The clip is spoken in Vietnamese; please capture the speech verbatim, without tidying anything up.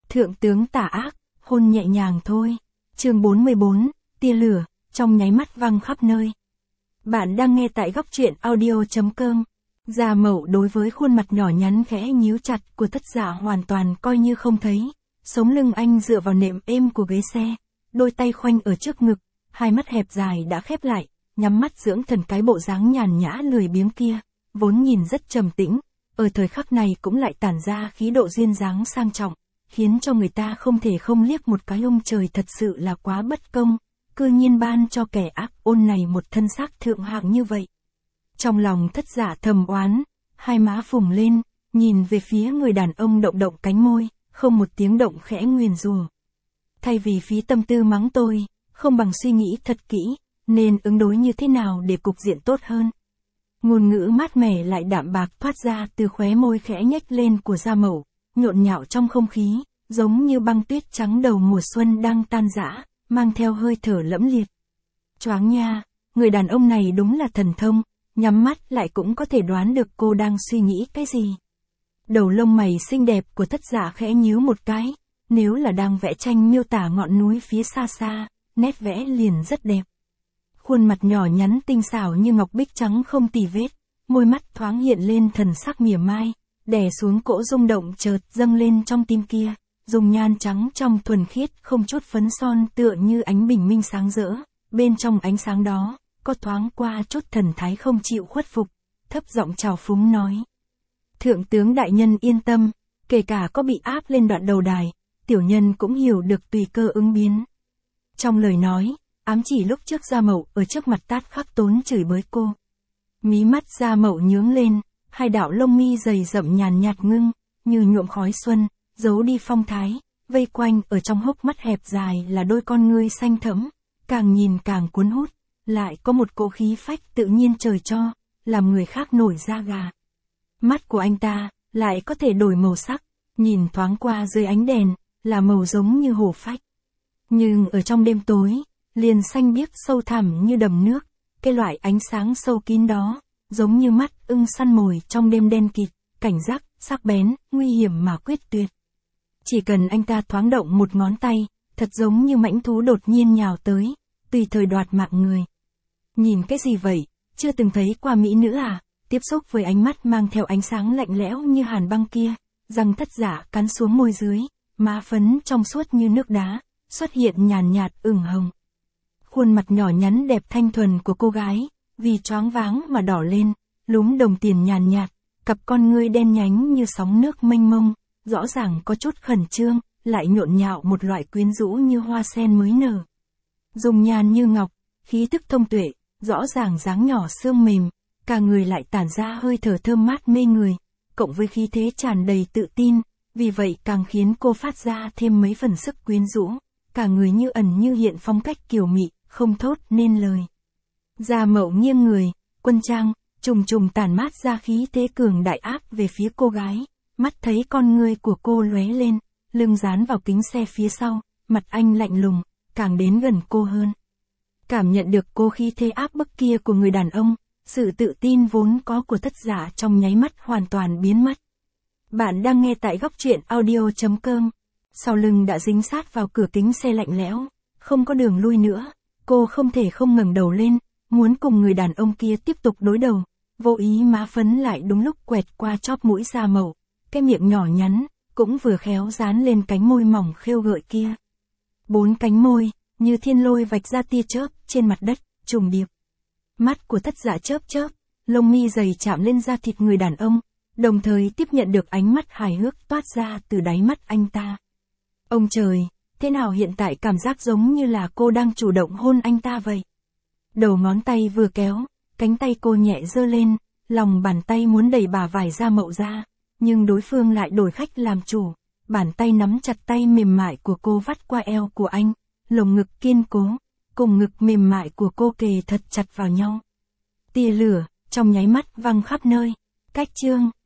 Thượng tướng tà ác, hôn nhẹ nhàng thôi. Chương bốn mươi bốn, tia lửa, trong nháy mắt văng khắp nơi. Bạn đang nghe tại góc truyện audio chấm com. Gia Mậu đối với khuôn mặt nhỏ nhắn khẽ nhíu chặt của Thất Dạ hoàn toàn coi như không thấy. Sống lưng anh dựa vào nệm êm của ghế xe, đôi tay khoanh ở trước ngực, hai mắt hẹp dài đã khép lại, nhắm mắt dưỡng thần cái bộ dáng nhàn nhã lười biếng kia, vốn nhìn rất trầm tĩnh, ở thời khắc này cũng lại tản ra khí độ duyên dáng sang trọng, khiến cho người ta không thể không liếc một cái. Ông trời thật sự là quá bất công, cư nhiên ban cho kẻ ác ôn này một thân xác thượng hạng như vậy. Trong lòng Thất Dạ thầm oán, hai má phùng lên, nhìn về phía người đàn ông động động cánh môi, không một tiếng động khẽ nguyền rủa. Thay vì phí tâm tư mắng tôi, không bằng suy nghĩ thật kỹ, nên ứng đối như thế nào để cục diện tốt hơn. Ngôn ngữ mát mẻ lại đạm bạc thoát ra từ khóe môi khẽ nhếch lên của Gia Mậu, nhộn nhạo trong không khí, giống như băng tuyết trắng đầu mùa xuân đang tan rã, mang theo hơi thở lẫm liệt. Choáng nha, người đàn ông này đúng là thần thông, nhắm mắt lại cũng có thể đoán được cô đang suy nghĩ cái gì. Đầu lông mày xinh đẹp của Thất Dạ khẽ nhíu một cái, nếu là đang vẽ tranh miêu tả ngọn núi phía xa xa, nét vẽ liền rất đẹp. Khuôn mặt nhỏ nhắn tinh xảo như ngọc bích trắng không tì vết, môi mắt thoáng hiện lên thần sắc mỉa mai, đè xuống cỗ rung động chợt dâng lên trong tim kia, dùng nhan trắng trong thuần khiết không chút phấn son tựa như ánh bình minh sáng rỡ, bên trong ánh sáng đó, có thoáng qua chút thần thái không chịu khuất phục, thấp giọng trào phúng nói. Thượng tướng đại nhân yên tâm, kể cả có bị áp lên đoạn đầu đài, tiểu nhân cũng hiểu được tùy cơ ứng biến. Trong lời nói, ám chỉ lúc trước Gia Mậu ở trước mặt Tát Khắc Tốn chửi bới cô. Mí mắt Gia Mậu nhướng lên, hai đạo lông mi dày rậm nhàn nhạt ngưng, như nhuộm khói xuân, giấu đi phong thái, vây quanh ở trong hốc mắt hẹp dài là đôi con ngươi xanh thẫm, càng nhìn càng cuốn hút, lại có một cỗ khí phách tự nhiên trời cho, làm người khác nổi da gà. Mắt của anh ta, lại có thể đổi màu sắc, nhìn thoáng qua dưới ánh đèn, là màu giống như hổ phách. Nhưng ở trong đêm tối, liền xanh biếc sâu thẳm như đầm nước, cái loại ánh sáng sâu kín đó, giống như mắt ưng săn mồi trong đêm đen kịt, cảnh giác, sắc bén, nguy hiểm mà quyết tuyệt. Chỉ cần anh ta thoáng động một ngón tay, thật giống như mãnh thú đột nhiên nhào tới, tùy thời đoạt mạng người. Nhìn cái gì vậy, chưa từng thấy qua mỹ nữ à? Tiếp xúc với ánh mắt mang theo ánh sáng lạnh lẽo như hàn băng kia, răng Thất Dạ cắn xuống môi dưới, má phấn trong suốt như nước đá, xuất hiện nhàn nhạt ửng hồng. Khuôn mặt nhỏ nhắn đẹp thanh thuần của cô gái, vì choáng váng mà đỏ lên, lúm đồng tiền nhàn nhạt, cặp con ngươi đen nhánh như sóng nước mênh mông, rõ ràng có chút khẩn trương, lại nhộn nhạo một loại quyến rũ như hoa sen mới nở. Dùng nhan như ngọc, khí thức thông tuệ, rõ ràng dáng nhỏ xương mềm, cả người lại tản ra hơi thở thơm mát mê người, cộng với khí thế tràn đầy tự tin, vì vậy càng khiến cô phát ra thêm mấy phần sức quyến rũ, cả người như ẩn như hiện phong cách kiều mị, không thốt nên lời. Gia Mậu nghiêng người, quân trang, trùng trùng tản mát ra khí thế cường đại áp về phía cô gái, mắt thấy con ngươi của cô lóe lên, lưng dán vào kính xe phía sau, mặt anh lạnh lùng, càng đến gần cô hơn. Cảm nhận được cô khí thế áp bức kia của người đàn ông, sự tự tin vốn có của Thất Dạ trong nháy mắt hoàn toàn biến mất. Bạn đang nghe tại góc truyện audio chấm com. Sau lưng đã dính sát vào cửa kính xe lạnh lẽo, không có đường lui nữa, cô không thể không ngẩng đầu lên, muốn cùng người đàn ông kia tiếp tục đối đầu, vô ý má phấn lại đúng lúc quẹt qua chóp mũi Gia Mậu, cái miệng nhỏ nhắn, cũng vừa khéo dán lên cánh môi mỏng khêu gợi kia. Bốn cánh môi, như thiên lôi vạch ra tia chớp trên mặt đất, trùng điệp. Mắt của Thất Dạ chớp chớp, lông mi dày chạm lên da thịt người đàn ông, đồng thời tiếp nhận được ánh mắt hài hước toát ra từ đáy mắt anh ta. Ông trời, thế nào hiện tại cảm giác giống như là cô đang chủ động hôn anh ta vậy? Đầu ngón tay vừa kéo, cánh tay cô nhẹ giơ lên, lòng bàn tay muốn đẩy bả vai Gia Mậu ra, nhưng đối phương lại đổi khách làm chủ, bàn tay nắm chặt tay mềm mại của cô vắt qua eo của anh, lồng ngực kiên cố, cùng ngực mềm mại của cô kề thật chặt vào nhau. Tia lửa, trong nháy mắt văng khắp nơi. Cách chương